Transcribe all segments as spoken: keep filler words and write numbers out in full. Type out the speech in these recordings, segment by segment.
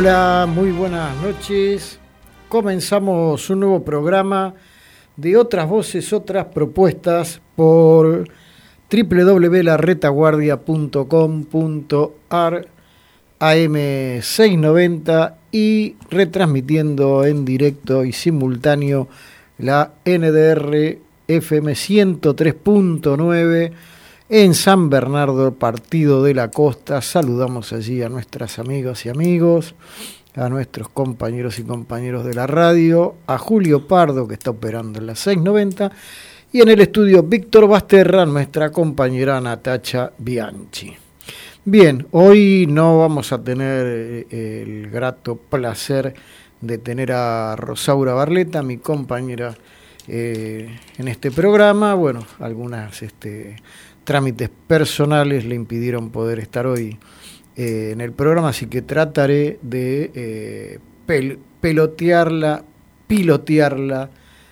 Hola, muy buenas noches. Comenzamos un nuevo programa de Otras Voces, Otras Propuestas por doble u doble u doble u punto la retaguardia punto com punto a r, A M seiscientos noventa y retransmitiendo en directo y simultáneo la N D R F M ciento tres punto nueve en San Bernardo, Partido de la Costa. Saludamos allí a nuestras amigas y amigos, a nuestros compañeros y compañeros de la radio, a Julio Pardo, que está operando en la seiscientos noventa, y en el estudio Víctor Basterra, nuestra compañera Natacha Bianchi. Bien, hoy no vamos a tener el grato placer de tener a Rosaura Barleta, mi compañera, eh, en este programa. Bueno, algunas este, trámites personales le impidieron poder estar hoy eh, en el programa, así que trataré de eh, pel- pelotearla, pilotearla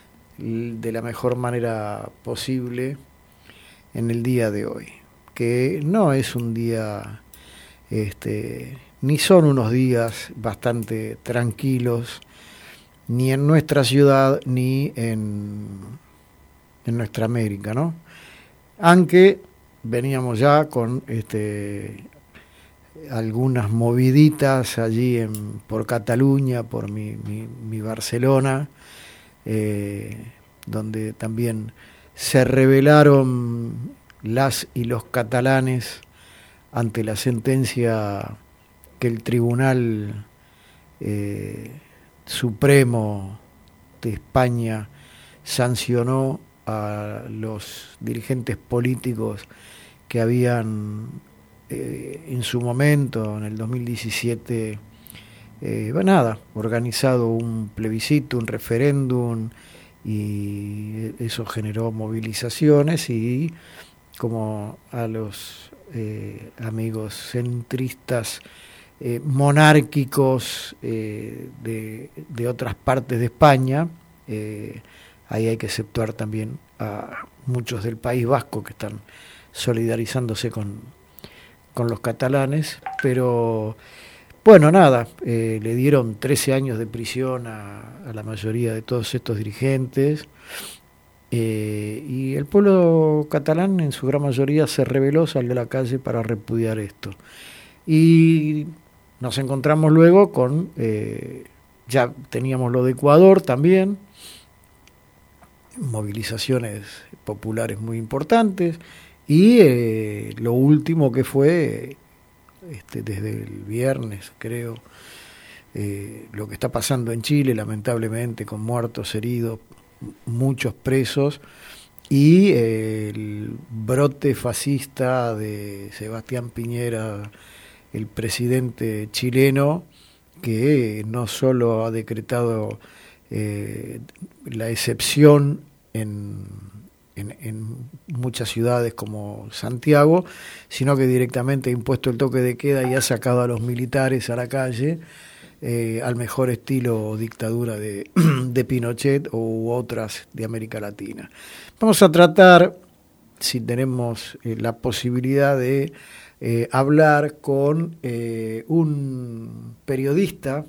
de la mejor manera posible en el día de hoy, que no es un día, este, ni son unos días bastante tranquilos, ni en nuestra ciudad, ni en, en nuestra América, ¿no? Aunque veníamos ya con este, algunas moviditas allí en, por Cataluña, por mi, mi, mi Barcelona, eh, donde también se rebelaron las y los catalanes ante la sentencia que el Tribunal eh, Supremo de España sancionó a los dirigentes políticos que habían eh, en su momento, en el dos mil diecisiete, eh, bueno, nada, organizado un plebiscito, un referéndum, y eso generó movilizaciones, y como a los eh, amigos centristas eh, monárquicos eh, de, de otras partes de España, eh, ahí hay que exceptuar también a muchos del País Vasco que están solidarizándose con, con los catalanes, pero bueno, nada, eh, le dieron trece años de prisión a, a la mayoría de todos estos dirigentes, eh, y el pueblo catalán en su gran mayoría se rebeló, salió a la calle para repudiar esto. Y nos encontramos luego con, eh, ya teníamos lo de Ecuador también, movilizaciones populares muy importantes, y eh, lo último que fue, este, desde el viernes creo, eh, lo que está pasando en Chile, lamentablemente, con muertos, heridos, muchos presos, y eh, el brote fascista de Sebastián Piñera, el presidente chileno, que no solo ha decretado eh, la excepción en, en, en muchas ciudades como Santiago, sino que directamente ha impuesto el toque de queda y ha sacado a los militares a la calle, eh, al mejor estilo dictadura de, de Pinochet u otras de América Latina. Vamos a tratar, si tenemos eh, la posibilidad de eh, hablar con eh, un periodista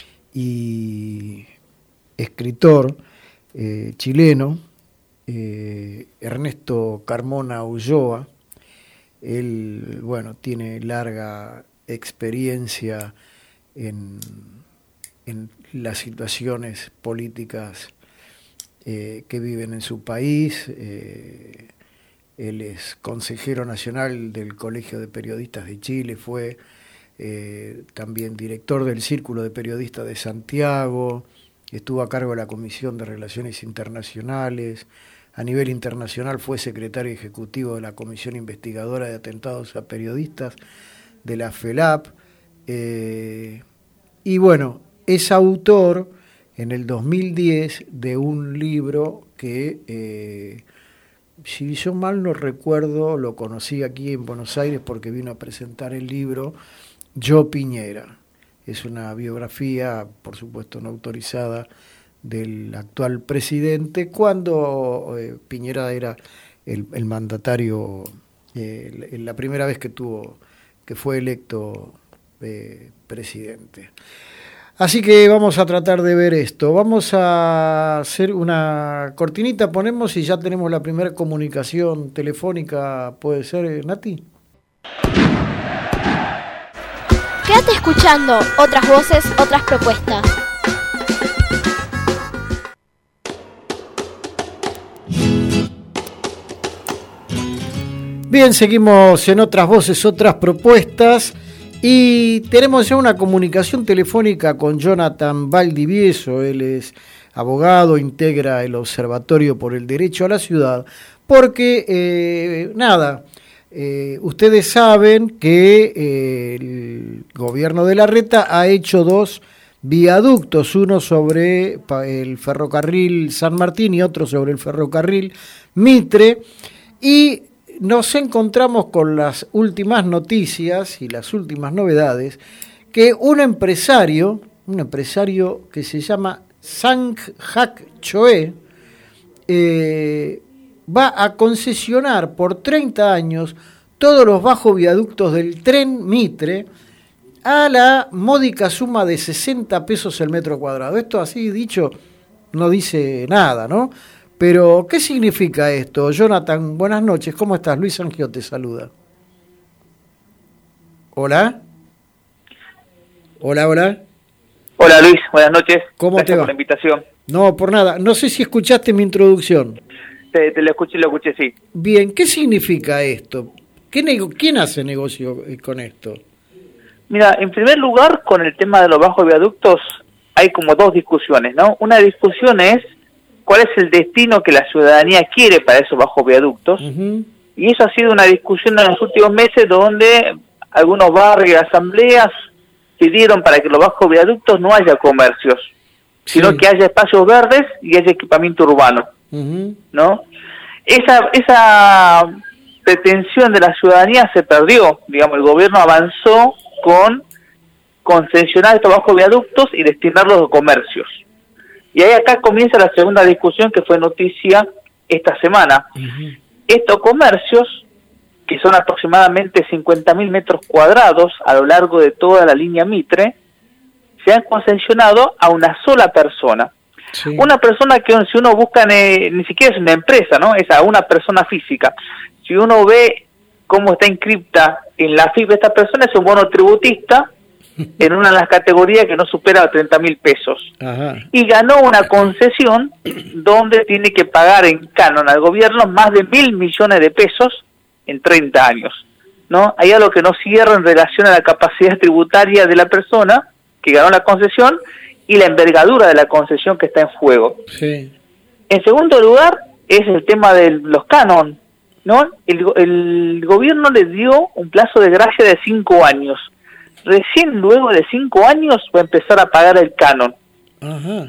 y escritor eh, chileno, eh, Ernesto Carmona Ulloa. Él, bueno, tiene larga experiencia en, en las situaciones políticas eh, que viven en su país. Eh, él es consejero nacional del Colegio de Periodistas de Chile, fue eh, también director del Círculo de Periodistas de Santiago, estuvo a cargo de la Comisión de Relaciones Internacionales. A nivel internacional fue secretario ejecutivo de la Comisión Investigadora de Atentados a Periodistas de la FELAP. Eh, y bueno, es autor en el dos mil diez de un libro que, eh, si yo mal no recuerdo, lo conocí aquí en Buenos Aires porque vino a presentar el libro Yo Piñera. Es una biografía, por supuesto no autorizada, del actual presidente, cuando eh, Piñera era el, el mandatario, eh, la primera vez que tuvo, que fue electo eh, presidente. Así que vamos a tratar de ver esto. Vamos a hacer una cortinita, ponemos y ya tenemos la primera comunicación telefónica. ¿Puede ser, Nati? Quédate escuchando otras voces, otras propuestas. Bien, seguimos en otras voces, otras propuestas. Y tenemos ya una comunicación telefónica con Jonathan Valdivieso. Él es abogado, integra el Observatorio por el Derecho a la Ciudad, porque, eh, nada, eh, ustedes saben que eh, el gobierno de Larreta ha hecho dos viaductos, uno sobre el ferrocarril San Martín y otro sobre el ferrocarril Mitre, y nos encontramos con las últimas noticias y las últimas novedades que un empresario, un empresario que se llama Sang Hak Choe, eh, va a concesionar por treinta años todos los bajos viaductos del tren Mitre a la módica suma de sesenta pesos el metro cuadrado. Esto así dicho no dice nada, ¿no? Pero, ¿qué significa esto? Jonathan, buenas noches. ¿Cómo estás? Luis Angio te saluda. ¿Hola? Hola, hola. Hola, Luis. Buenas noches. ¿Cómo Gracias te va? por la invitación. No, por nada. No sé si escuchaste mi introducción. Te, te lo escuché, lo escuché, sí. Bien, ¿qué significa esto? ¿Qué nego- ¿Quién hace negocio con esto? Mira, en primer lugar, con el tema de los bajos viaductos, hay como dos discusiones, ¿no? Una discusión es cuál es el destino que la ciudadanía quiere para esos bajos viaductos, uh-huh. Y eso ha sido una discusión en los últimos meses donde algunos barrios y asambleas pidieron para que los bajos viaductos no haya comercios, sí. Sino que haya espacios verdes y haya equipamiento urbano, uh-huh. ¿No? Esa, esa pretensión de la ciudadanía se perdió, digamos, el gobierno avanzó con concesionar estos bajos viaductos y destinarlos a comercios. Y ahí acá comienza la segunda discusión que fue noticia esta semana. Uh-huh. Estos comercios, que son aproximadamente cincuenta mil metros cuadrados a lo largo de toda la línea Mitre, se han concesionado a una sola persona. Sí. Una persona que si uno busca, eh, ni siquiera es una empresa, ¿no? Es a una persona física. Si uno ve cómo está inscripta en la F I P esta persona, es un bono tributista en una de las categorías que no supera treinta mil pesos. Ajá. Y ganó una concesión donde tiene que pagar en canon al gobierno más de mil millones de pesos en treinta años, ¿no? Hay algo que no cierra en relación a la capacidad tributaria de la persona que ganó la concesión y la envergadura de la concesión que está en juego. Sí. En segundo lugar, es el tema de los canon, ¿no? El, el gobierno le dio un plazo de gracia de cinco años. Recién luego de cinco años va a empezar a pagar el canon. Ajá.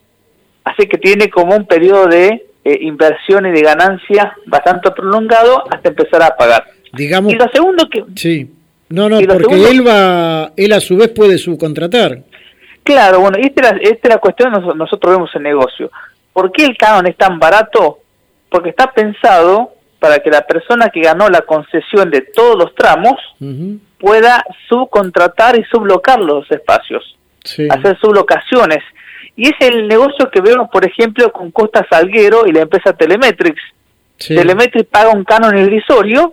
Así que tiene como un periodo de eh, inversión y de ganancia bastante prolongado hasta empezar a pagar. Digamos. Y lo segundo que... Sí. No, no, porque segundo, él va, él a su vez puede subcontratar. Claro, bueno, esta es la, esta es la cuestión que nosotros vemos en negocio. ¿Por qué el canon es tan barato? Porque está pensado para que la persona que ganó la concesión de todos los tramos uh-huh. pueda subcontratar y sublocar los espacios, sí. Hacer sublocaciones. Y es el negocio que vemos, por ejemplo, con Costa Salguero y la empresa Telemetrics. Sí. Telemetrics paga un canon irrisorio,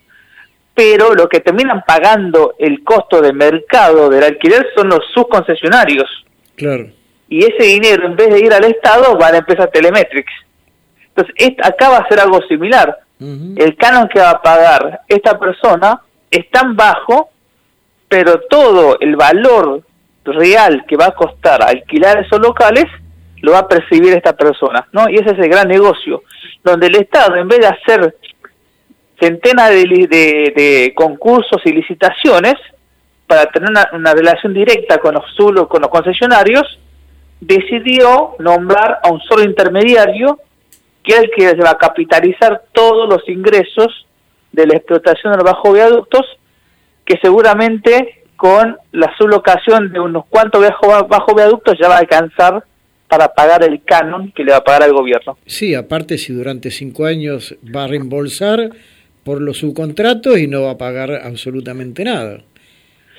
pero lo que terminan pagando el costo de mercado del alquiler son los subconcesionarios. Claro. Y ese dinero, en vez de ir al Estado, va a la empresa Telemetrics. Entonces, esta, acá va a ser algo similar. Uh-huh. El canon que va a pagar esta persona es tan bajo, pero todo el valor real que va a costar alquilar esos locales lo va a percibir esta persona, ¿no? Y ese es el gran negocio, donde el Estado, en vez de hacer centenas de, de, de concursos y licitaciones para tener una, una relación directa con los, con los concesionarios, decidió nombrar a un solo intermediario que es el que va a capitalizar todos los ingresos de la explotación de los bajos viaductos, que seguramente con la sublocación de unos cuantos bajos bajo viaductos ya va a alcanzar para pagar el canon que le va a pagar al gobierno. Sí, aparte si durante cinco años va a reembolsar por los subcontratos y no va a pagar absolutamente nada.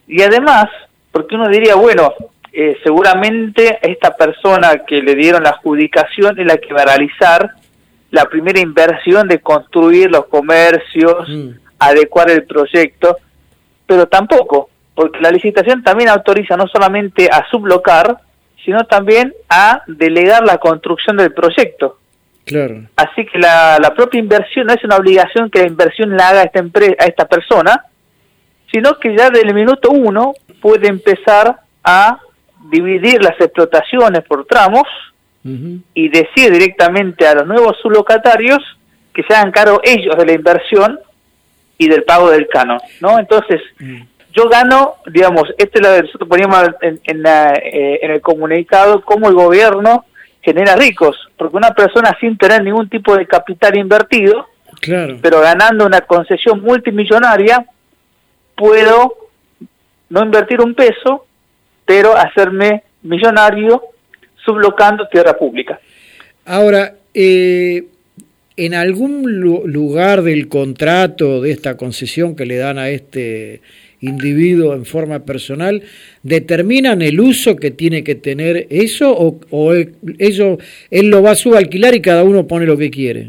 Y además, porque uno diría, bueno, eh, seguramente esta persona que le dieron la adjudicación es la que va a realizar la primera inversión de construir los comercios, mm. adecuar el proyecto, pero tampoco, porque la licitación también autoriza no solamente a sublocar, sino también a delegar la construcción del proyecto. Claro. Así que la, la propia inversión no es una obligación que la inversión la haga a esta, empre- a esta persona, sino que ya desde el minuto uno puede empezar a dividir las explotaciones por tramos uh-huh. y decir directamente a los nuevos sublocatarios que se hagan cargo ellos de la inversión y del pago del canon, ¿no? Entonces, uh-huh. yo gano, digamos, este lo nosotros poníamos en, en, la, eh, en el comunicado, cómo el gobierno genera ricos, porque una persona sin tener ningún tipo de capital invertido, claro. pero ganando una concesión multimillonaria, puedo no invertir un peso, pero hacerme millonario sublocando tierra pública. Ahora, eh, en algún lu- lugar del contrato de esta concesión que le dan a este individuo en forma personal, ¿determinan el uso que tiene que tener eso o, o él, eso, él lo va a subalquilar y cada uno pone lo que quiere?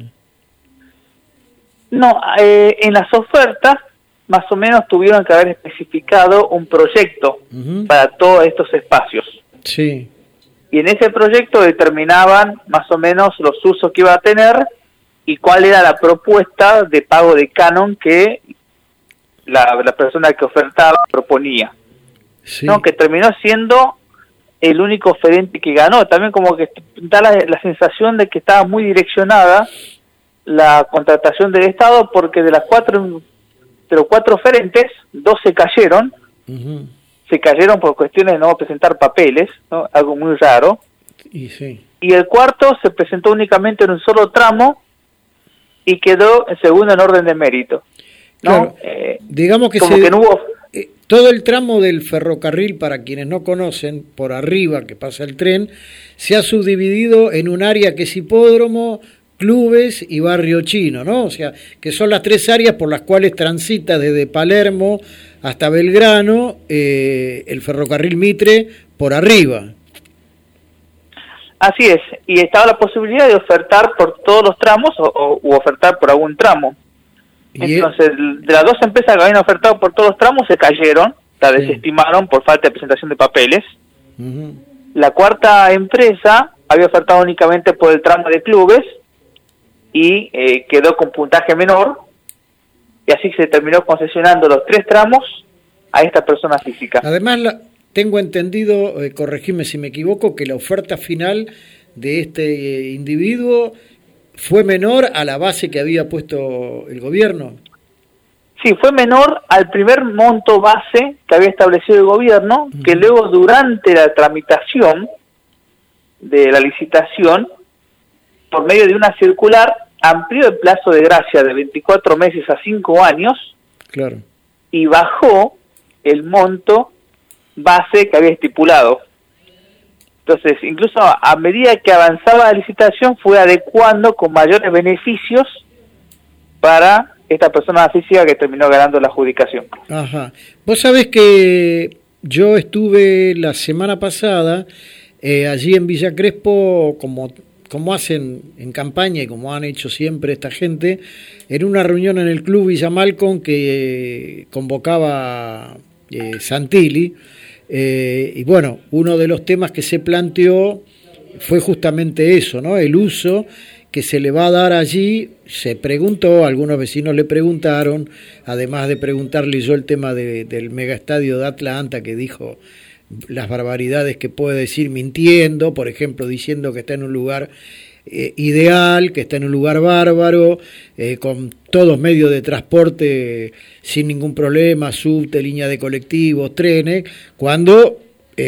No, eh, en las ofertas más o menos tuvieron que haber especificado un proyecto uh-huh. para todos estos espacios. Sí. Y en ese proyecto determinaban más o menos los usos que iba a tener y cuál era la propuesta de pago de canon que la, la persona que ofertaba proponía. Sí. ¿No? Que terminó siendo el único oferente que ganó. También como que da la, la sensación de que estaba muy direccionada la contratación del Estado, porque de las cuatro... de los cuatro oferentes, dos se cayeron, uh-huh. se cayeron por cuestiones de no presentar papeles, ¿no? Algo muy raro, y, sí. y el cuarto se presentó únicamente en un solo tramo y quedó el segundo en orden de mérito, ¿no? Claro. Eh, digamos que, como se, que no hubo... eh, todo el tramo del ferrocarril, para quienes no conocen, por arriba que pasa el tren, se ha subdividido en un área que es hipódromo, clubes y barrio chino, ¿no? O sea, que son las tres áreas por las cuales transita desde Palermo hasta Belgrano eh, el ferrocarril Mitre por arriba. Así es, y estaba la posibilidad de ofertar por todos los tramos o, o u ofertar por algún tramo. Y entonces, es... de las dos empresas que habían ofertado por todos los tramos se cayeron, la sí. desestimaron por falta de presentación de papeles. Uh-huh. La cuarta empresa había ofertado únicamente por el tramo de clubes y eh, quedó con puntaje menor, y así se terminó concesionando los tres tramos a esta persona física. Además, la, tengo entendido, eh, corregime si me equivoco, que la oferta final de este eh, individuo fue menor a la base que había puesto el gobierno. Sí, fue menor al primer monto base que había establecido el gobierno, uh-huh. que luego durante la tramitación de la licitación, por medio de una circular, amplió el plazo de gracia de veinticuatro meses a cinco años, claro. y bajó el monto base que había estipulado. Entonces, incluso a medida que avanzaba la licitación, fue adecuando con mayores beneficios para esta persona física que terminó ganando la adjudicación. Ajá. Vos sabés que yo estuve la semana pasada eh, allí en Villa Crespo, como como hacen en campaña y como han hecho siempre esta gente, en una reunión en el Club Villa Malcom que eh, convocaba eh, Santilli, eh, y bueno, uno de los temas que se planteó fue justamente eso, ¿no? El uso que se le va a dar allí. Se preguntó, algunos vecinos le preguntaron, además de preguntarle yo el tema de, del megaestadio de Atlanta, que dijo las barbaridades que puede decir mintiendo, por ejemplo, diciendo que está en un lugar eh, ideal, que está en un lugar bárbaro, eh, con todos medios de transporte sin ningún problema, subte, línea de colectivos, trenes, cuando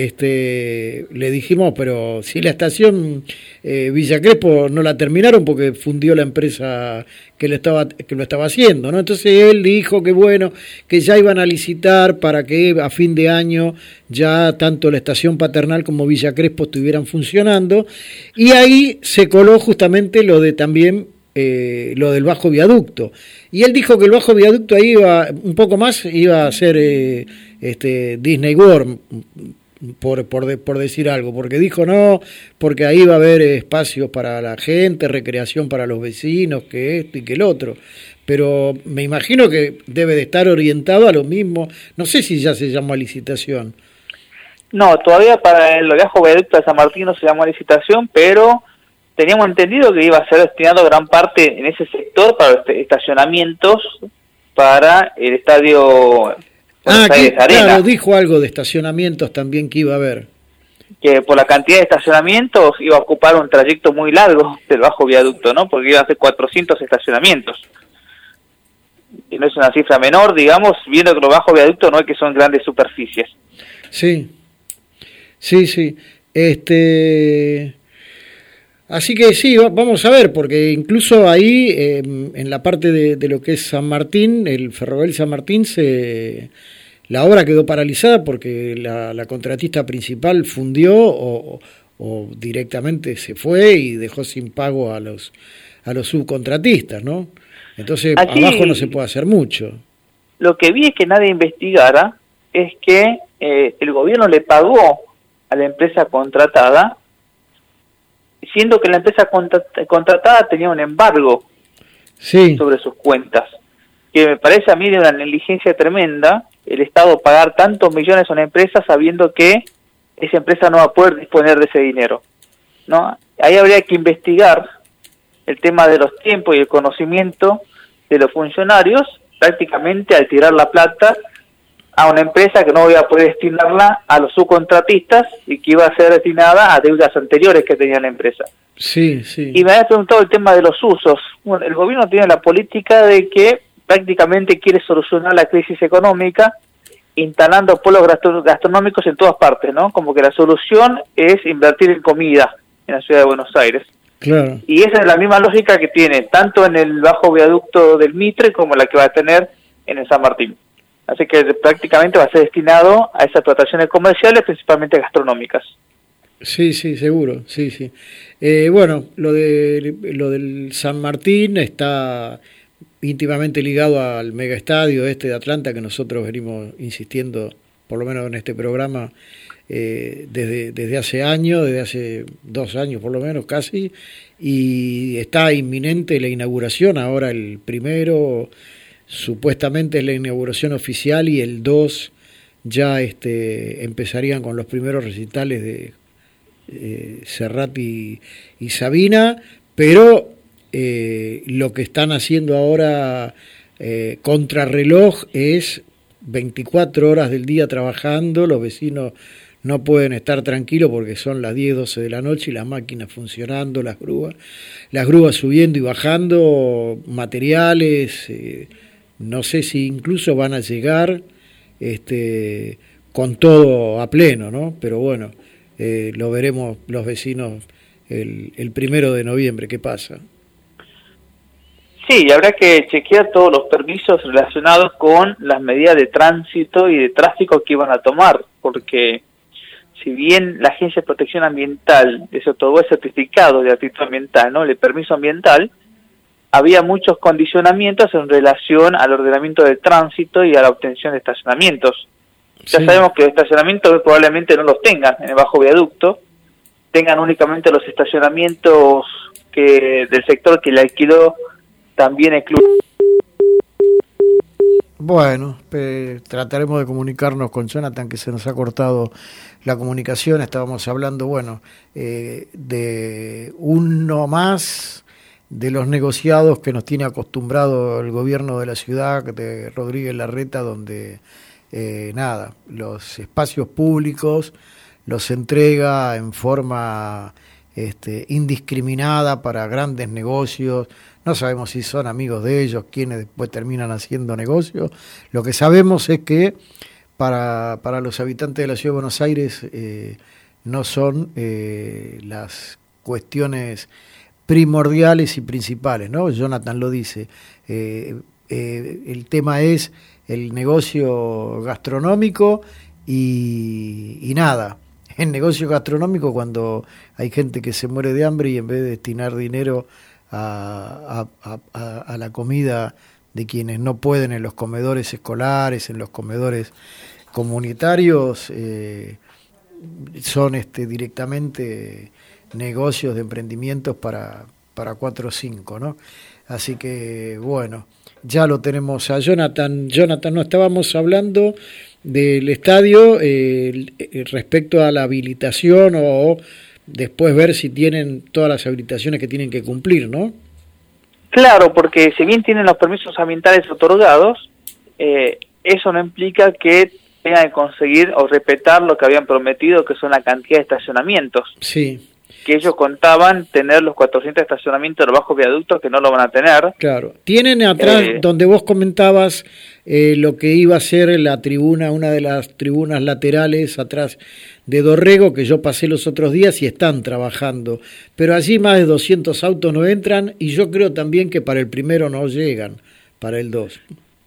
este le dijimos, pero si la estación eh, Villa Crespo no la terminaron porque fundió la empresa que lo estaba que lo estaba haciendo, ¿no? Entonces él dijo que bueno, que ya iban a licitar para que a fin de año ya tanto la estación Paternal como Villa Crespo estuvieran funcionando, y ahí se coló justamente lo de también eh, lo del bajo viaducto. Y él dijo que el bajo viaducto ahí iba, un poco más, iba a ser eh, este, Disney World, por, por, de, por decir algo, porque dijo no, porque ahí va a haber espacios para la gente, recreación para los vecinos, que esto y que el otro. Pero me imagino que debe de estar orientado a lo mismo. No sé si ya se llamó a licitación. No, todavía para el bajo viaducto de San Martín no se llamó a licitación, pero teníamos entendido que iba a ser destinado gran parte en ese sector para los estacionamientos para el estadio Ah, que, claro, dijo algo de estacionamientos también que iba a haber. Que por la cantidad de estacionamientos iba a ocupar un trayecto muy largo del bajo viaducto, ¿no? Porque iba a ser cuatrocientos estacionamientos. Y no es una cifra menor, digamos, viendo que los bajos viaductos no es que son grandes superficies. Sí, sí, sí. Este... Así que sí, vamos a ver, porque incluso ahí, eh, en la parte de, de lo que es San Martín, el ferrocarril San Martín, se, la obra quedó paralizada porque la, la contratista principal fundió o, o directamente se fue y dejó sin pago a los a los subcontratistas, ¿no? Entonces, Allí, abajo no se puede hacer mucho. Lo que vi es que nadie investigara, es que eh, el gobierno le pagó a la empresa contratada, siendo que la empresa contratada tenía un embargo sí. sobre sus cuentas, que me parece a mí de una negligencia tremenda el Estado pagar tantos millones a una empresa sabiendo que esa empresa no va a poder disponer de ese dinero, ¿no? Ahí habría que investigar el tema de los tiempos y el conocimiento de los funcionarios, prácticamente al tirar la plata a una empresa que no iba a poder destinarla a los subcontratistas y que iba a ser destinada a deudas anteriores que tenía la empresa. Sí, sí. Y me había preguntado el tema de los usos. Bueno, el gobierno tiene la política de que prácticamente quiere solucionar la crisis económica instalando polos gastronómicos en todas partes, ¿no? Como que la solución es invertir en comida en la ciudad de Buenos Aires. Claro. Y esa es la misma lógica que tiene tanto en el bajo viaducto del Mitre como la que va a tener en el San Martín. Así que prácticamente va a ser destinado a esas explotaciones comerciales, principalmente gastronómicas. Sí, sí, seguro, sí, sí. Eh, bueno, lo de lo del San Martín está íntimamente ligado al megaestadio este de Atlanta que nosotros venimos insistiendo, por lo menos en este programa, eh, desde, desde hace años, desde hace dos años por lo menos casi, y está inminente la inauguración, ahora el primero, supuestamente es la inauguración oficial y el dos ya este, empezarían con los primeros recitales de eh, Serrat y, y Sabina, pero eh, lo que están haciendo ahora eh, contrarreloj es veinticuatro horas del día trabajando, los vecinos no pueden estar tranquilos porque son las diez, doce de la noche y las máquinas funcionando, las grúas, las grúas subiendo y bajando, materiales, eh, no sé si incluso van a llegar este, con todo a pleno, ¿no? Pero bueno, eh, lo veremos los vecinos el, el primero de noviembre, ¿qué pasa? Sí, y habrá que chequear todos los permisos relacionados con las medidas de tránsito y de tráfico que iban a tomar, porque si bien la Agencia de Protección Ambiental les otorgó el certificado de aptitud ambiental, ¿no?, el permiso ambiental, había muchos condicionamientos en relación al ordenamiento del tránsito y a la obtención de estacionamientos. Ya sí. Sabemos que los estacionamientos probablemente no los tengan en el bajo viaducto, tengan únicamente los estacionamientos que del sector que le alquiló también el club. Bueno, eh, trataremos de comunicarnos con Jonathan, que se nos ha cortado la comunicación. Estábamos hablando, bueno, eh, de uno más de los negociados que nos tiene acostumbrado el gobierno de la ciudad, de Rodríguez Larreta, donde, eh, nada, los espacios públicos los entrega en forma este, indiscriminada para grandes negocios. No sabemos si son amigos de ellos, quienes después terminan haciendo negocios. Lo que sabemos es que para, para los habitantes de la Ciudad de Buenos Aires eh, no son eh, las cuestiones primordiales y principales, ¿no? Jonathan lo dice. Eh, eh, el tema es el negocio gastronómico y, y nada. El negocio gastronómico cuando hay gente que se muere de hambre y en vez de destinar dinero a, a, a, a la comida de quienes no pueden en los comedores escolares, en los comedores comunitarios, eh, son este, directamente negocios de emprendimientos para, para cuatro o cinco, ¿no? Así que, bueno, ya lo tenemos a Jonathan. Jonathan, no estábamos hablando del estadio eh, respecto a la habilitación o después ver si tienen todas las habilitaciones que tienen que cumplir, ¿no? Claro, porque si bien tienen los permisos ambientales otorgados, eh, eso no implica que tengan que conseguir o respetar lo que habían prometido, que son la cantidad de estacionamientos. Sí. Que ellos contaban tener los cuatrocientos estacionamientos de los bajos viaductos, que no lo van a tener. Claro. Tienen atrás, eh, donde vos comentabas eh, lo que iba a ser la tribuna, una de las tribunas laterales atrás de Dorrego, que yo pasé los otros días y están trabajando. Pero allí más de doscientos autos no entran y yo creo también que para el primero no llegan, para el dos.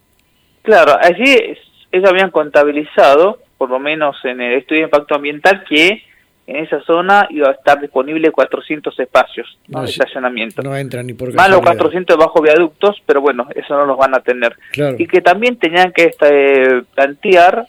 Claro, allí ellos habían contabilizado, por lo menos en el estudio de impacto ambiental, que en esa zona iba a estar disponible cuatrocientos espacios, ¿no? No, de estacionamiento. No entran ni por casualidad. Más los cuatrocientos de bajo viaductos, pero bueno, eso no los van a tener. Claro. Y que también tenían que este, plantear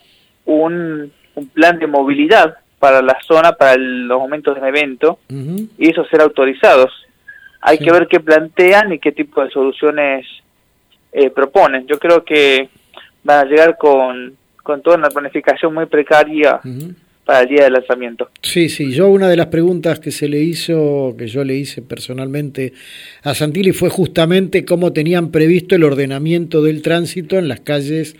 un, un plan de movilidad para la zona, para el, los momentos del evento, uh-huh. y eso ser autorizados. Hay sí. que ver qué plantean y qué tipo de soluciones eh, proponen. Yo creo que van a llegar con, con toda una planificación muy precaria uh-huh. para el día del lanzamiento. Sí, sí, yo una de las preguntas que se le hizo, que yo le hice personalmente a Santilli fue justamente cómo tenían previsto el ordenamiento del tránsito en las calles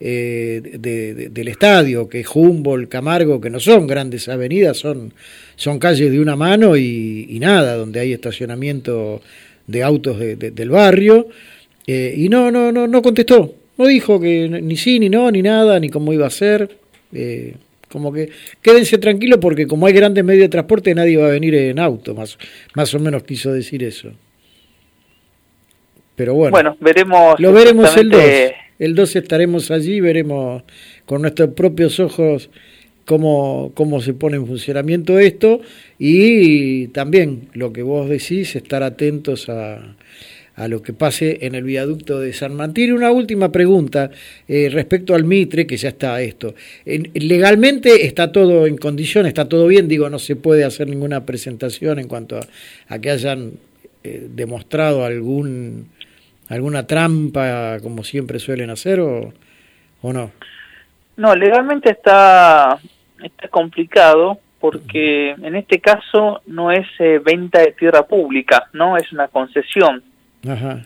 eh, de, de, del estadio, que Humboldt, Camargo, que no son grandes avenidas, son, son calles de una mano y, y nada, donde hay estacionamiento de autos de, de, del barrio, eh, y no, no, no, no contestó, no dijo que ni sí, ni no, ni nada, ni cómo iba a ser, eh, como que quédense tranquilos porque como hay grandes medios de transporte nadie va a venir en auto, más, más o menos quiso decir eso. Pero bueno, bueno veremos lo veremos el dos. El dos estaremos allí, veremos con nuestros propios ojos cómo, cómo se pone en funcionamiento esto y también lo que vos decís, estar atentos a... a lo que pase en el viaducto de San Martín. Una última pregunta eh, respecto al Mitre, que ya está esto. Eh, legalmente está todo en condiciones, está todo bien, digo, no se puede hacer ninguna presentación en cuanto a, a que hayan eh, demostrado algún alguna trampa, como siempre suelen hacer, o, o no. No, legalmente está, está complicado, porque en este caso no es eh, venta de tierra pública, no es una concesión. Ajá.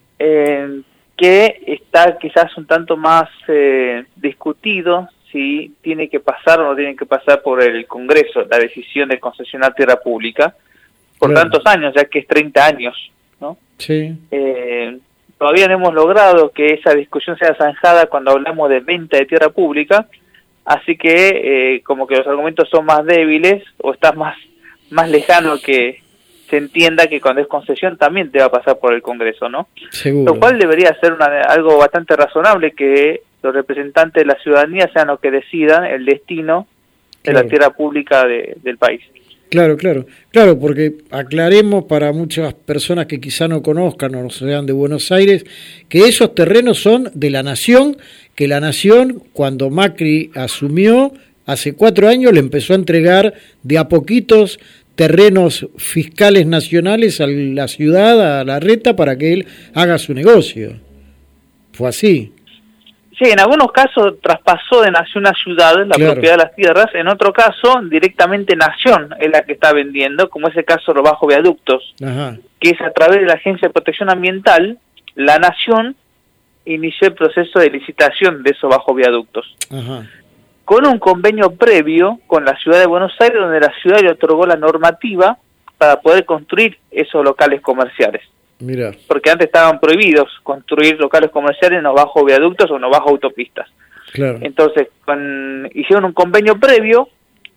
Eh, que está quizás un tanto más eh, discutido si tiene que pasar o no tiene que pasar por el Congreso la decisión de concesionar tierra pública por claro. tantos años, ya que es treinta años, ¿no? Sí. Eh, todavía no hemos logrado que esa discusión sea zanjada cuando hablamos de venta de tierra pública, así que eh, como que los argumentos son más débiles o está más, más lejano que se entienda que cuando es concesión también te va a pasar por el Congreso, ¿no? Seguro. Lo cual debería ser una, algo bastante razonable, que los representantes de la ciudadanía sean los que decidan el destino de claro. la tierra pública de, del país. Claro, claro, claro, porque aclaremos para muchas personas que quizá no conozcan o no sean de Buenos Aires, que esos terrenos son de la Nación, que la Nación, cuando Macri asumió, hace cuatro años le empezó a entregar de a poquitos terrenos fiscales nacionales a la ciudad, a la reta, para que él haga su negocio. Fue así. Sí, en algunos casos traspasó de nación a ciudad la claro. propiedad de las tierras, en otro caso directamente nación es la que está vendiendo, como es el caso de los bajos viaductos, Ajá. que es a través de la Agencia de Protección Ambiental, la nación inició el proceso de licitación de esos bajos viaductos. Ajá. Con un convenio previo con la ciudad de Buenos Aires, donde la ciudad le otorgó la normativa para poder construir esos locales comerciales. Mira. Porque antes estaban prohibidos construir locales comerciales en los bajos viaductos o en los bajos autopistas. Claro. Entonces, con, hicieron un convenio previo,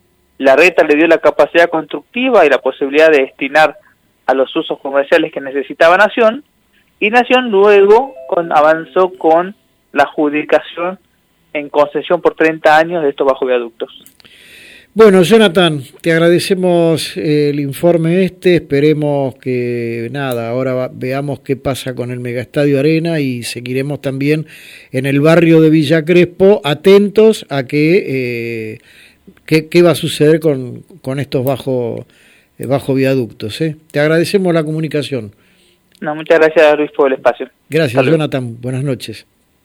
la reta le dio la capacidad constructiva y la posibilidad de destinar a los usos comerciales que necesitaba Nación, y Nación luego con, avanzó con la adjudicación en concesión por treinta años de estos bajos viaductos. Bueno, Jonathan, te agradecemos el informe este, esperemos que nada, ahora va, veamos qué pasa con el Megaestadio Arena y seguiremos también en el barrio de Villa Crespo atentos a que, eh, qué, qué va a suceder con, con estos bajo, eh, bajo viaductos. ¿eh? Te agradecemos la comunicación. No, muchas gracias, Luis, por el espacio. Gracias, Salud. Jonathan, buenas noches.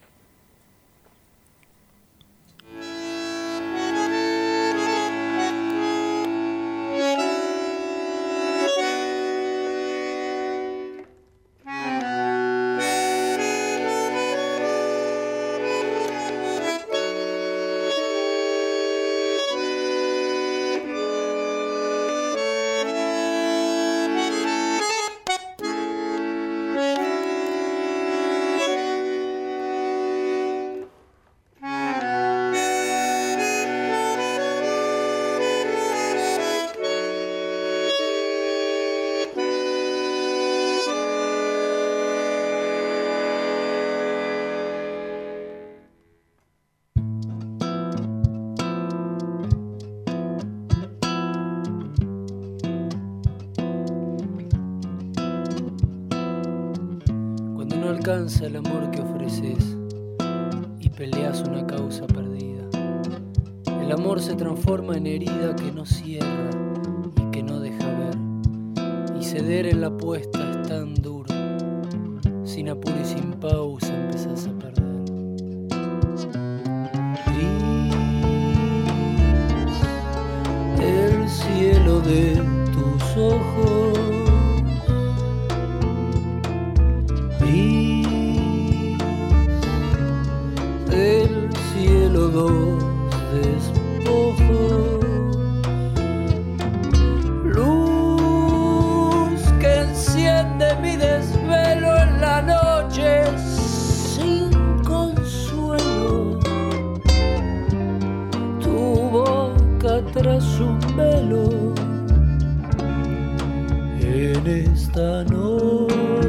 Alcanza el amor que ofreces y peleas una causa perdida. El amor se transforma en herida que no cierra y que no deja ver. Y ceder en la apuesta es tan duro. Sin apuro y sin pausa empezás a perder. Gris, el cielo de tus ojos. El cielo dos despojos, luz que enciende mi desvelo en la noche sin consuelo, tu boca tras un velo en esta noche.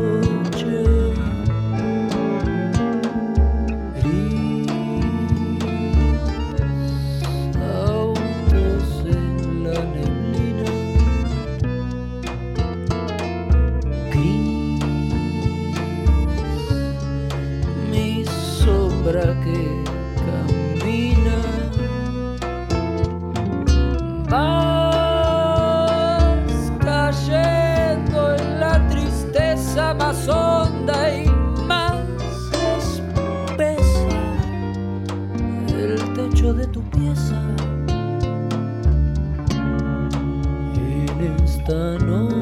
Que camina, vas cayendo en la tristeza más honda y más espesa, el techo de tu pieza en esta noche.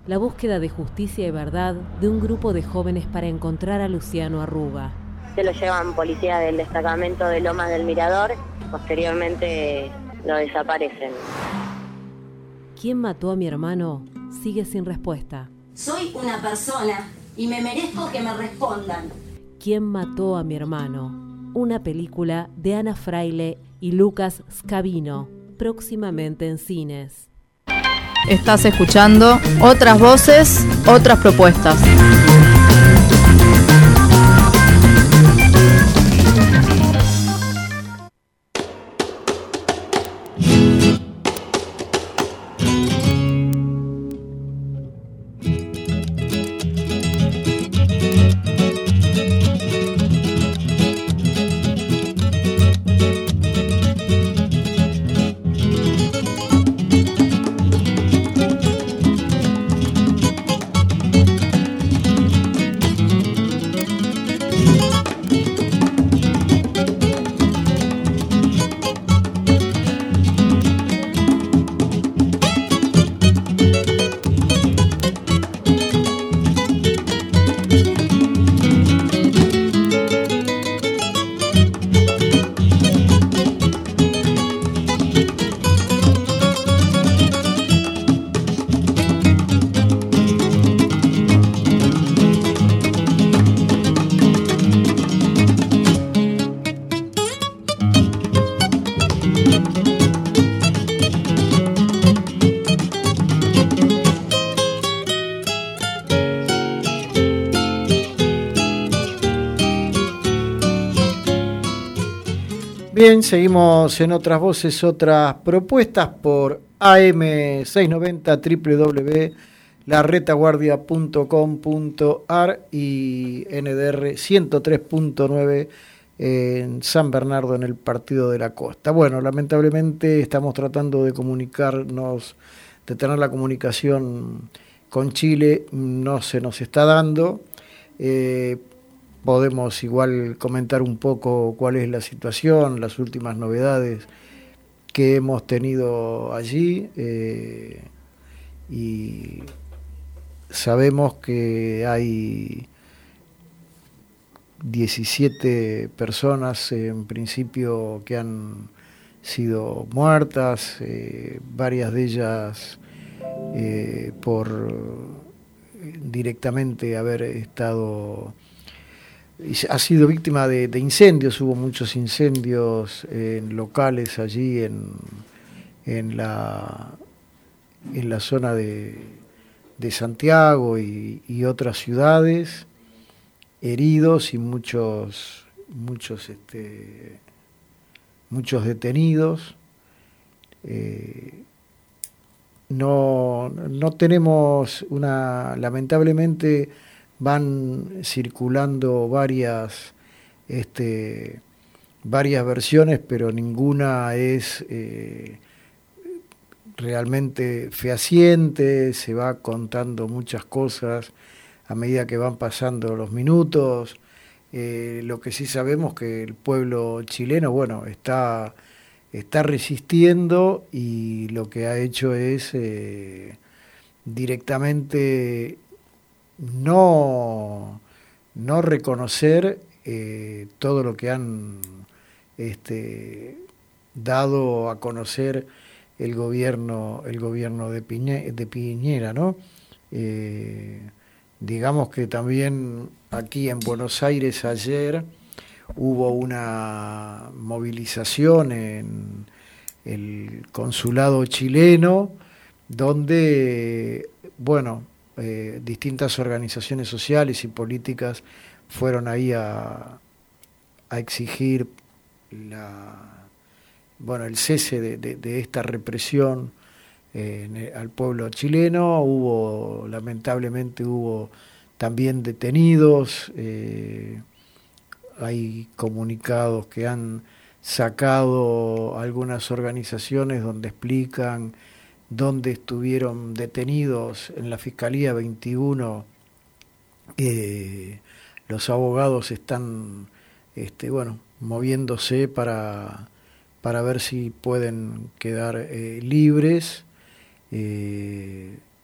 la búsqueda de justicia y verdad de un grupo de jóvenes para encontrar a Luciano Arruga. Se lo llevan policía del destacamento de Lomas del Mirador, posteriormente lo desaparecen. ¿Quién mató a mi hermano? Sigue sin respuesta. Soy una persona y me merezco que me respondan. ¿Quién mató a mi hermano? Una película de Ana Fraile y Lucas Scavino, próximamente en cines. Estás escuchando Otras Voces, Otras Propuestas. Bien, seguimos en Otras Voces, Otras Propuestas por A M seiscientos noventa, doble u doble u doble u punto la retaguardia punto com punto a r y N D R ciento tres punto nueve en San Bernardo, en el Partido de la Costa. Bueno, lamentablemente estamos tratando de comunicarnos, de tener la comunicación con Chile, no se nos está dando. Eh, Podemos igual comentar un poco cuál es la situación, las últimas novedades que hemos tenido allí, eh, y sabemos que hay diecisiete personas en principio que han sido muertas, eh, varias de ellas eh, por directamente haber estado... ha sido víctima de, de incendios. Hubo muchos incendios en locales allí en, en, la, en la zona de, de Santiago y, y otras ciudades, heridos y muchos, muchos, este, muchos detenidos. Eh, no, no tenemos una, lamentablemente, van circulando varias, este, varias versiones, pero ninguna es eh, realmente fehaciente. Se va contando muchas cosas a medida que van pasando los minutos. Eh, lo que sí sabemos que el pueblo chileno, bueno, está, está resistiendo, y lo que ha hecho es eh, directamente no, no reconocer eh, todo lo que han este, dado a conocer el gobierno, el gobierno de, Piñe, de Piñera, ¿no? Eh, digamos que también aquí en Buenos Aires ayer hubo una movilización en el consulado chileno, donde, bueno, Eh, distintas organizaciones sociales y políticas fueron ahí a, a exigir la, bueno, el cese de, de, de esta represión eh, al pueblo chileno. Hubo, lamentablemente, hubo también detenidos. Eh, hay comunicados que han sacado algunas organizaciones donde explican donde estuvieron detenidos en la Fiscalía veintiuno. Eh, los abogados están este, bueno, moviéndose para, para ver si pueden quedar eh, libres, eh,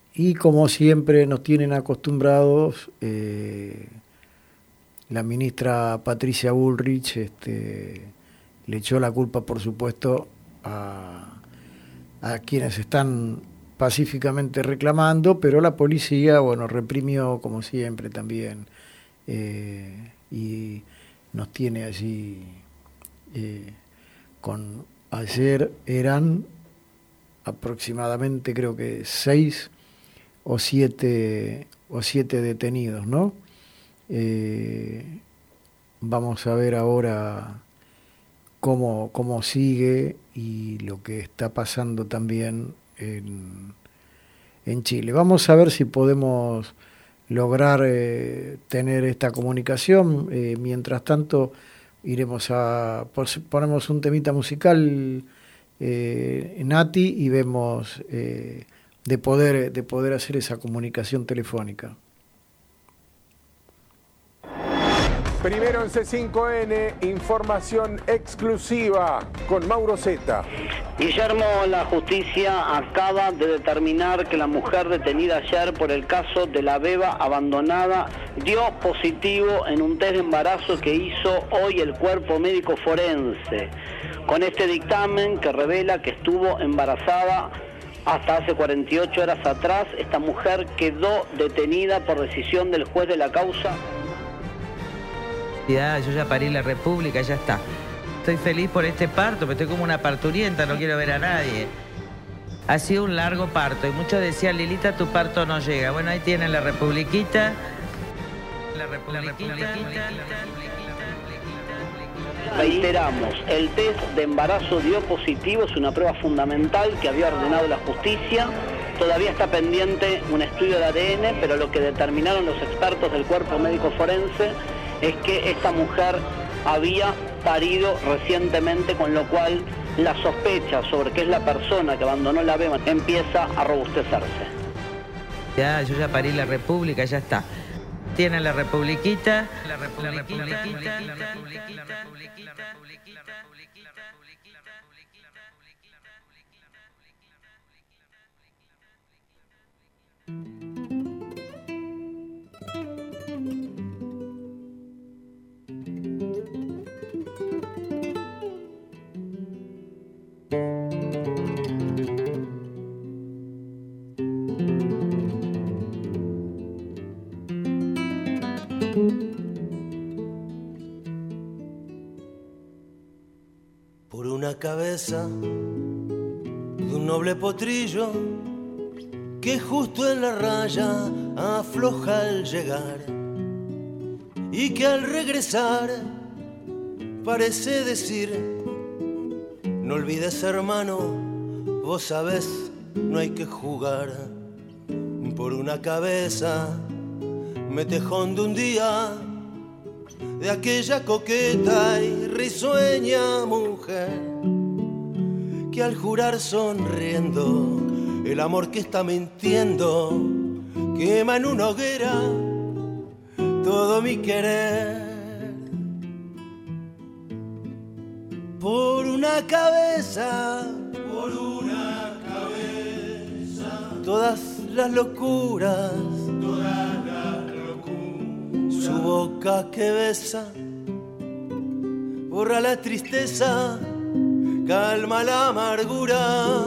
y como siempre nos tienen acostumbrados, eh, la ministra Patricia Bullrich este, le echó la culpa, por supuesto, a, a quienes están pacíficamente reclamando, pero la policía, bueno, reprimió como siempre también, eh, y nos tiene allí eh, con ayer eran aproximadamente creo que seis o siete o siete detenidos, ¿no? Eh, vamos a ver ahora cómo, cómo sigue y lo que está pasando también en, en Chile. Vamos a ver si podemos lograr eh, tener esta comunicación. Eh, mientras tanto, iremos a ponemos un temita musical, eh, Nati, y vemos eh, de poder de poder hacer esa comunicación telefónica. Primero en C cinco N, información exclusiva con Mauro Zeta. Guillermo, la justicia acaba de determinar que la mujer detenida ayer por el caso de la beba abandonada dio positivo en un test de embarazo que hizo hoy el cuerpo médico forense. Con este dictamen que revela que estuvo embarazada hasta hace cuarenta y ocho horas atrás, esta mujer quedó detenida por decisión del juez de la causa. Yo ya parí la República, ya está. Estoy feliz por este parto, pero estoy como una parturienta, no quiero ver a nadie. Ha sido un largo parto y muchos decían, Lilita, tu parto no llega. Bueno, ahí tienen la Republiquita. La Republiquita. Reiteramos, el test de embarazo dio positivo, es una prueba fundamental que había ordenado la justicia. Todavía está pendiente un estudio de A D N, pero lo que determinaron los expertos del cuerpo médico forense es que esta mujer había parido recientemente, con lo cual la sospecha sobre que es la persona que abandonó la beba empieza a robustecerse. Ya, yo ya parí la República, ya está. Tienen la Republiquita, la Republiquita, la Republiquita, la Republiquita, la Republiquita, la Republiquita. Por una cabeza de un noble potrillo que justo en la raya afloja al llegar y que al regresar parece decir: no olvides, hermano, vos sabés, no hay que jugar. Por una cabeza me tejón de un día de aquella coqueta y risueña mujer que al jurar sonriendo el amor que está mintiendo quema en una hoguera todo mi querer. Por una cabeza, por una cabeza, todas las locuras, todas las locuras, su boca que besa, borra la tristeza, calma la amargura.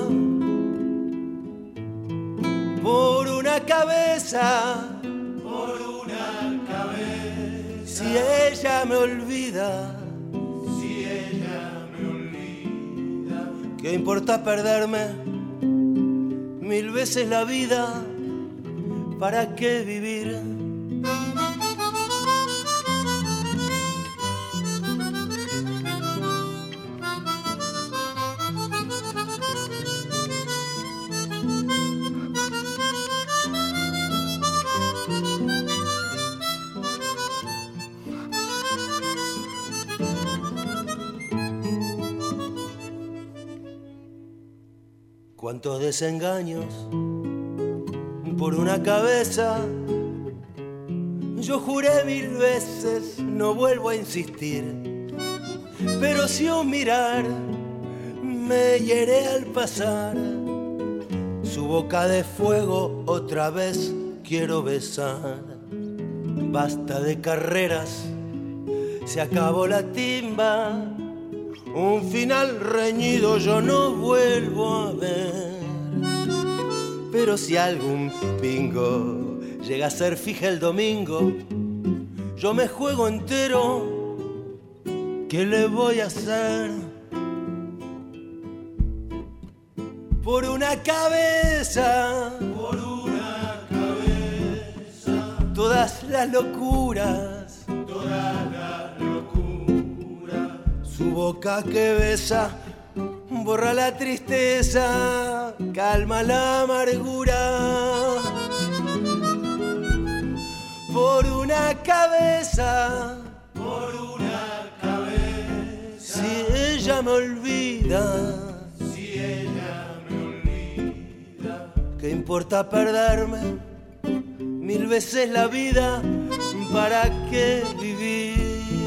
Por una cabeza, por una cabeza, si ella me olvida, si ella me olvida, ¿qué importa perderme mil veces la vida? ¿Para qué vivir? Cuántos desengaños por una cabeza. Yo juré mil veces, no vuelvo a insistir, pero si un mirar me hiere al pasar, su boca de fuego otra vez quiero besar. Basta de carreras, se acabó la timba, un final reñido yo no vuelvo a ver. Pero si algún pingo llega a ser fija el domingo, yo me juego entero, ¿qué le voy a hacer? Por una cabeza, por una cabeza, todas las locuras, todas las locuras, su boca que besa, borra la tristeza, calma la amargura. Por una cabeza, por una cabeza, si ella me olvida, si ella ¿qué importa perderme mil veces la vida? ¿Para qué vivir?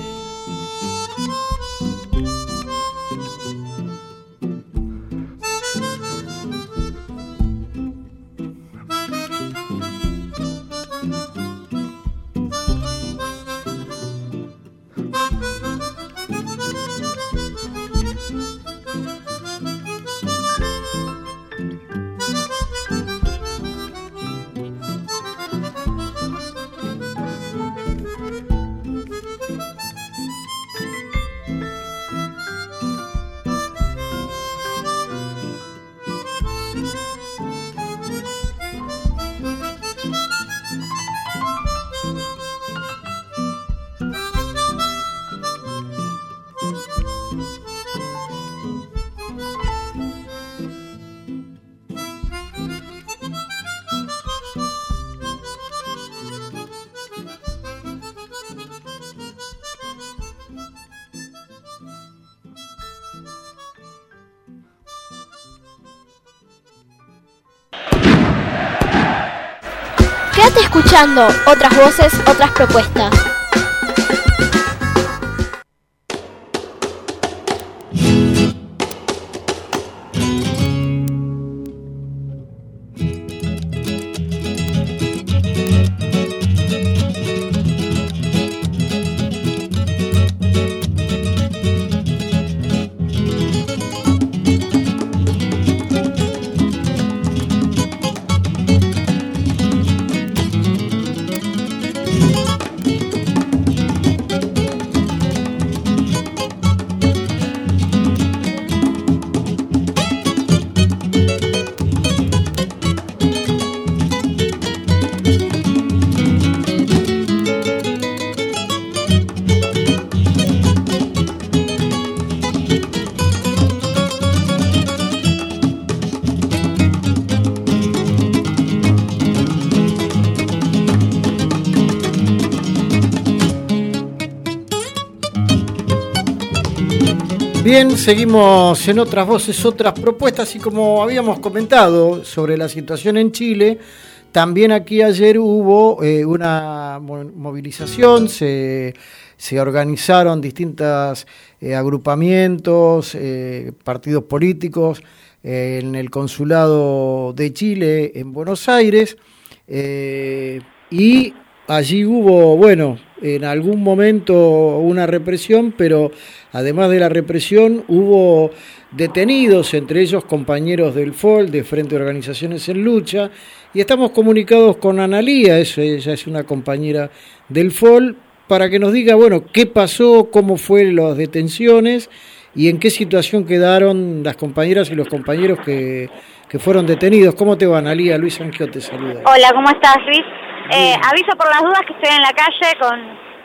Quédate escuchando otras voces, otras propuestas. Bien, seguimos en otras voces, otras propuestas y como habíamos comentado sobre la situación en Chile, también aquí ayer hubo eh, una movilización, se, se organizaron distintos eh, agrupamientos, eh, partidos políticos eh, en el Consulado de Chile en Buenos Aires eh, y allí hubo, bueno, en algún momento una represión, pero además de la represión hubo detenidos, entre ellos compañeros del F O L, de Frente de Organizaciones en Lucha, y estamos comunicados con Analía, eso, ella es una compañera del F O L, para que nos diga, bueno, qué pasó, cómo fueron las detenciones y en qué situación quedaron las compañeras y los compañeros que, que fueron detenidos. ¿Cómo te va, Analía? Luis Angio te saluda. Hola, ¿cómo estás, Luis? Eh, aviso por las dudas que estoy en la calle con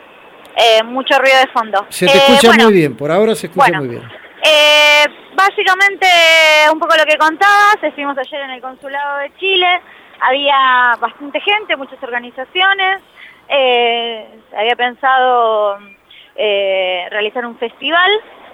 eh, mucho ruido de fondo. Se te eh, escucha bueno, muy bien, por ahora se escucha bueno, muy bien. Eh, básicamente, un poco lo que contabas, estuvimos ayer en el Consulado de Chile, había bastante gente, muchas organizaciones, eh, había pensado eh, realizar un festival.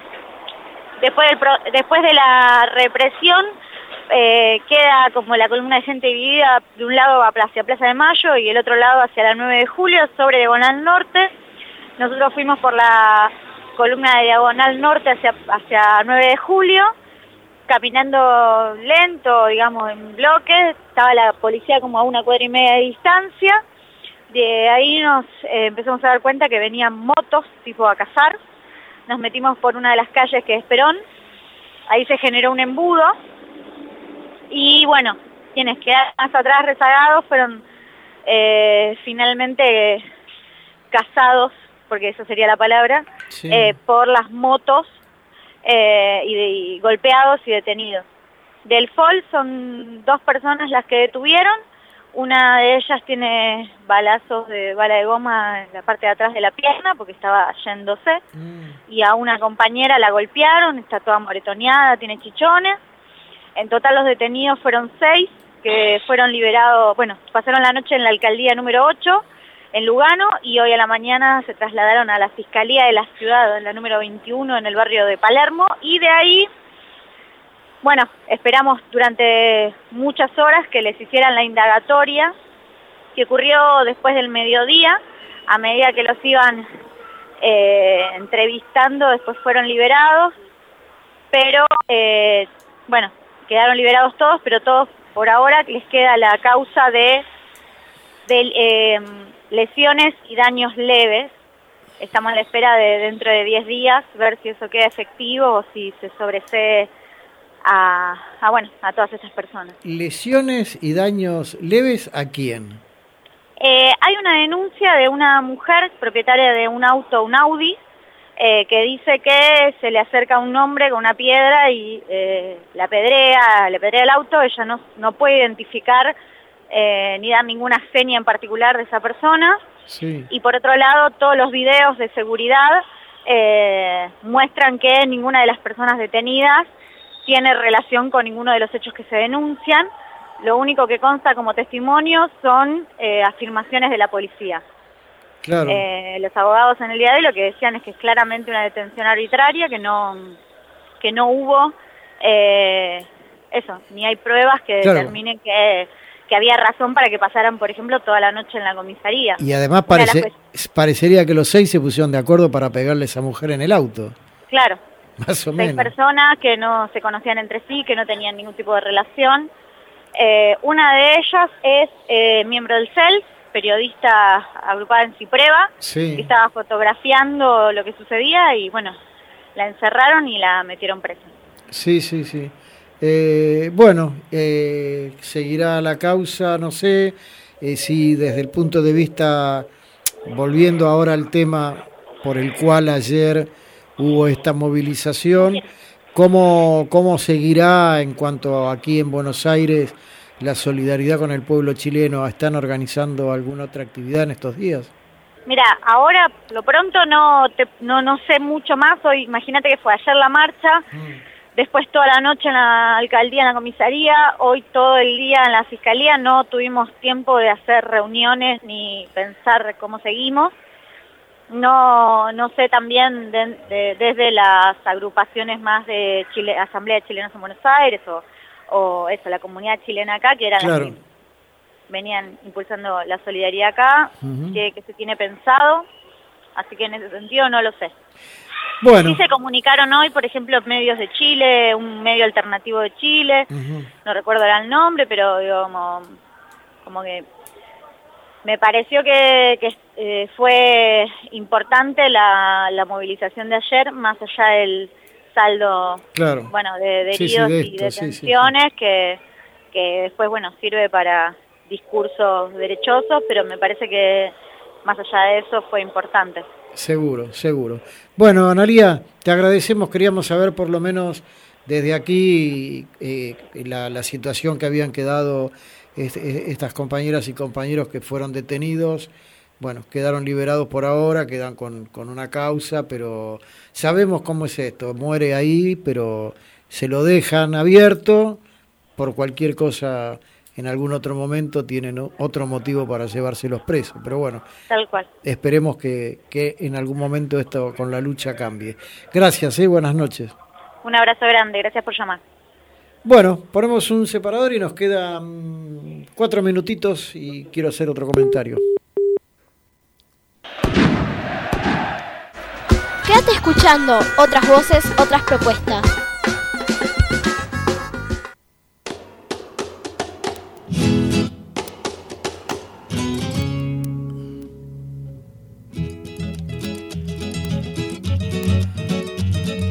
Después, del pro, después de la represión, Eh, queda como la columna de gente dividida de un lado hacia Plaza de Mayo y el otro lado hacia la nueve de julio sobre Diagonal Norte. Nosotros fuimos por la columna de Diagonal Norte hacia, hacia nueve de julio caminando lento, digamos, en bloques, estaba la policía como a una cuadra y media de distancia. De ahí nos eh, empezamos a dar cuenta que venían motos tipo a cazar. Nos metimos por una de las calles que es Perón, ahí se generó un embudo y bueno, quienes quedaron más atrás rezagados fueron eh, finalmente cazados, porque esa sería la palabra, sí. eh, por las motos eh, y, de, y golpeados y detenidos. Del F O L son dos personas las que detuvieron. Una de ellas tiene balazos de bala de goma en la parte de atrás de la pierna porque estaba yéndose. Mm. Y a una compañera la golpearon, está toda moretoneada, tiene chichones. En total los detenidos fueron seis que fueron liberados, bueno, pasaron la noche en la alcaldía número ocho en Lugano y hoy a la mañana se trasladaron a la Fiscalía de la Ciudad, en la número veintiuno en el barrio de Palermo, y de ahí... Bueno, esperamos durante muchas horas que les hicieran la indagatoria, que ocurrió después del mediodía. A medida que los iban eh, entrevistando, después fueron liberados, pero, eh, bueno, quedaron liberados todos, pero todos por ahora les queda la causa de, de eh, lesiones y daños leves. Estamos a la espera de dentro de diez días ver si eso queda efectivo o si se sobresee A, a, bueno, a todas esas personas. ¿Lesiones y daños leves a quién? Eh, hay una denuncia de una mujer propietaria de un auto, un Audi, eh, que dice que se le acerca un hombre con una piedra y eh, la apedrea, le apedrea el auto. Ella no, no puede identificar eh, ni dar ninguna seña en particular de esa persona. Sí. Y por otro lado, todos los videos de seguridad eh, muestran que ninguna de las personas detenidas tiene relación con ninguno de los hechos que se denuncian. Lo único que consta como testimonio son eh, afirmaciones de la policía. Claro. Eh, los abogados en el día de hoy lo que decían es que es claramente una detención arbitraria, que no que no hubo eh, eso, ni hay pruebas que claro. determinen que, que había razón para que pasaran, por ejemplo, toda la noche en la comisaría. Y además parece, parecería que los seis se pusieron de acuerdo para pegarle a esa mujer en el auto. Claro. Más o Seis menos. personas que no se conocían entre sí, que no tenían ningún tipo de relación. Eh, una de ellas es eh, miembro del C E L, periodista agrupada en Cipreva, sí. que estaba fotografiando lo que sucedía y bueno, la encerraron y la metieron presa. Sí, sí, sí. Eh, bueno, eh, seguirá la causa, no sé eh, si desde el punto de vista, volviendo ahora al tema por el cual ayer hubo esta movilización, ¿cómo, cómo seguirá en cuanto aquí en Buenos Aires la solidaridad con el pueblo chileno? ¿Están organizando alguna otra actividad en estos días? Mira, ahora, lo pronto no, te, no no sé mucho más. Hoy, imagínate que fue ayer la marcha, mm. después toda la noche en la alcaldía, en la comisaría, hoy todo el día en la fiscalía. No tuvimos tiempo de hacer reuniones ni pensar cómo seguimos. No no sé también de, de, desde las agrupaciones más de Chile, Asamblea de Chilenos en Buenos Aires o, o eso, la comunidad chilena acá, que eran claro. las que venían impulsando la solidaridad acá, uh-huh. que, que se tiene pensado, así que en ese sentido no lo sé. Bueno. Sí se comunicaron hoy, por ejemplo, medios de Chile, un medio alternativo de Chile, uh-huh. no recuerdo ahora el nombre, pero digo, como, como que me pareció que, que eh, fue importante la, la movilización de ayer, más allá del saldo claro. bueno, de, de heridos sí, sí, de y detenciones, sí, sí, sí. que, que después bueno sirve para discursos derechosos, pero me parece que más allá de eso fue importante. Seguro, seguro. Bueno, Analía, te agradecemos, queríamos saber por lo menos desde aquí eh, la, la situación que habían quedado estas compañeras y compañeros que fueron detenidos. Bueno, quedaron liberados por ahora, quedan con, con una causa, pero sabemos cómo es esto, muere ahí, pero se lo dejan abierto, por cualquier cosa en algún otro momento tienen otro motivo para llevárselos presos, pero bueno, tal cual. Esperemos que, que en algún momento esto con la lucha cambie. Gracias, ¿eh? Buenas noches. Un abrazo grande, gracias por llamar. Bueno, ponemos un separador y nos quedan cuatro minutitos y quiero hacer otro comentario. Quédate escuchando otras voces, otras propuestas.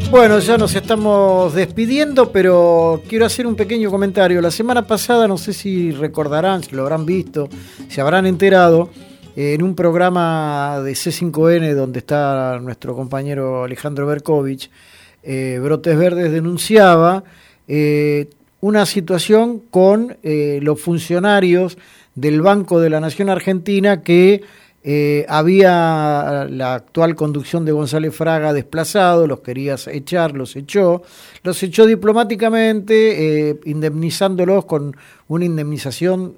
Bueno, ya nos estamos despidiendo, pero quiero hacer un pequeño comentario. La semana pasada, no sé si recordarán, si lo habrán visto, se habrán enterado, eh, en un programa de C cinco N donde está nuestro compañero Alejandro Berkovich, eh, Brotes Verdes denunciaba eh, una situación con eh, los funcionarios del Banco de la Nación Argentina que Eh, había la actual conducción de González Fraga desplazado, los quería echar, los echó, los echó diplomáticamente, eh, indemnizándolos con una indemnización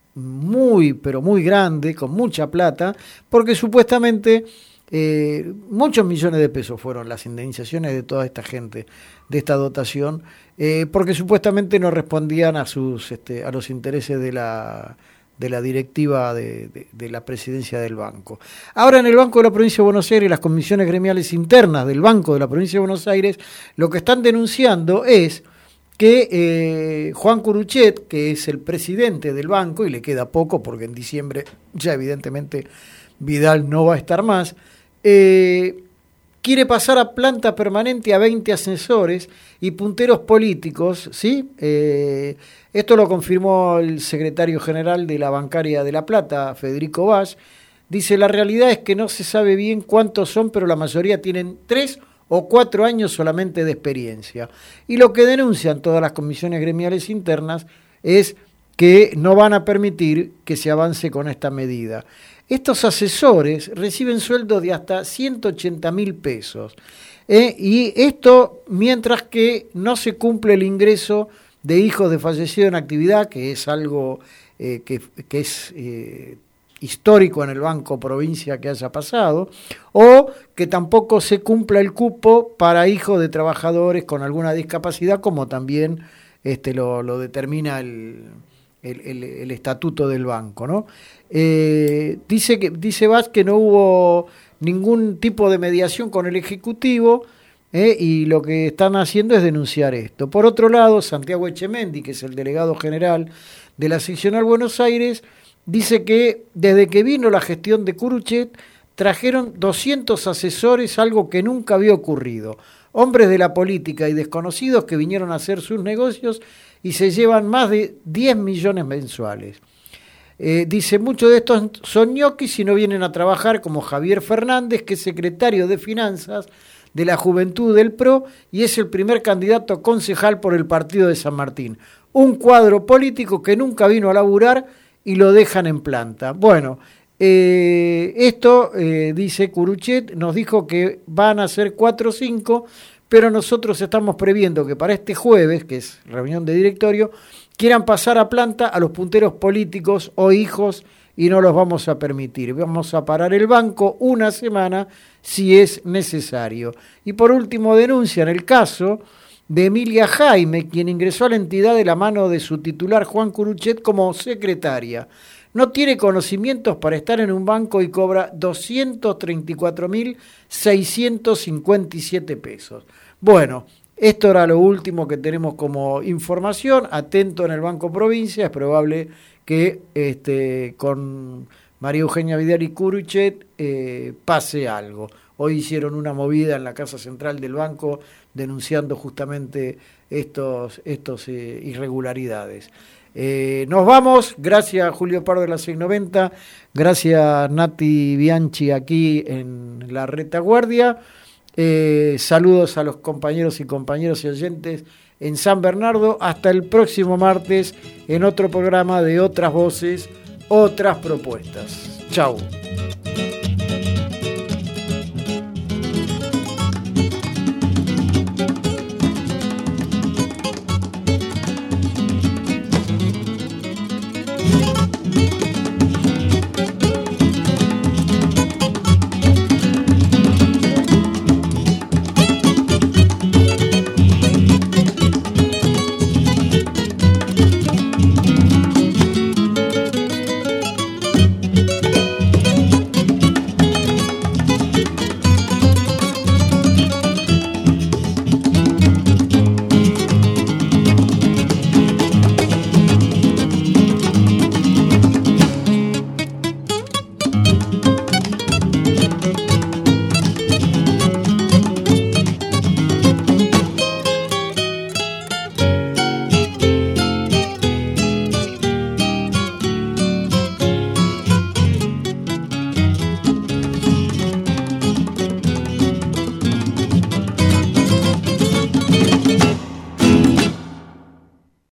muy, pero muy grande, con mucha plata, porque supuestamente eh, muchos millones de pesos fueron las indemnizaciones de toda esta gente, de esta dotación, eh, porque supuestamente no respondían a, sus, este, a los intereses de la... de la directiva de, de, de la presidencia del banco. Ahora en el Banco de la Provincia de Buenos Aires, las comisiones gremiales internas del Banco de la Provincia de Buenos Aires, lo que están denunciando es que eh, Juan Curuchet, que es el presidente del banco, y le queda poco porque en diciembre ya evidentemente Vidal no va a estar más, eh, quiere pasar a planta permanente a veinte asesores y punteros políticos, ¿sí? Eh, esto lo confirmó el secretario general de la Bancaria de La Plata, Federico Vaz. Dice, la realidad es que no se sabe bien cuántos son, pero la mayoría tienen tres o cuatro años solamente de experiencia. Y lo que denuncian todas las comisiones gremiales internas es que no van a permitir que se avance con esta medida. Estos asesores reciben sueldos de hasta ciento ochenta mil pesos. ¿eh? Y esto mientras que no se cumple el ingreso de hijos de fallecidos en actividad, que es algo eh, que, que es eh, histórico en el Banco Provincia que haya pasado, o que tampoco se cumpla el cupo para hijos de trabajadores con alguna discapacidad, como también este, lo, lo determina el, el, el, el estatuto del banco, ¿no? Eh, dice que dice Vaz que no hubo ningún tipo de mediación con el Ejecutivo, eh, y lo que están haciendo es denunciar esto. Por otro lado, Santiago Echemendi, que es el delegado general de la seccional Buenos Aires, dice que desde que vino la gestión de Curuchet trajeron doscientos asesores, algo que nunca había ocurrido. Hombres de la política y desconocidos que vinieron a hacer sus negocios y se llevan más de diez millones mensuales. Eh, dice, muchos de estos son ñoquis y no vienen a trabajar, como Javier Fernández, que es secretario de Finanzas de la Juventud del P R O y es el primer candidato concejal por el partido de San Martín. Un cuadro político que nunca vino a laburar y lo dejan en planta. Bueno, eh, esto, eh, dice Curuchet, nos dijo que van a ser cuatro o cinco, pero nosotros estamos previendo que para este jueves, que es reunión de directorio, quieran pasar a planta a los punteros políticos o hijos y no los vamos a permitir. Vamos a parar el banco una semana si es necesario. Y por último denuncian el caso de Emilia Jaime, quien ingresó a la entidad de la mano de su titular Juan Curuchet como secretaria. No tiene conocimientos para estar en un banco y cobra doscientos treinta y cuatro mil seiscientos cincuenta y siete pesos. Bueno, esto era lo último que tenemos como información. Atento en el Banco Provincia, es probable que este, con María Eugenia Vidal y Curuchet eh, pase algo. Hoy hicieron una movida en la Casa Central del Banco denunciando justamente estos, estos eh, irregularidades. Eh, nos vamos, gracias Julio Pardo de la seiscientos noventa, gracias Nati Bianchi aquí en la retaguardia. Eh, saludos a los compañeros y compañeros y oyentes en San Bernardo. Hasta el próximo martes en otro programa de Otras Voces, Otras Propuestas. Chau.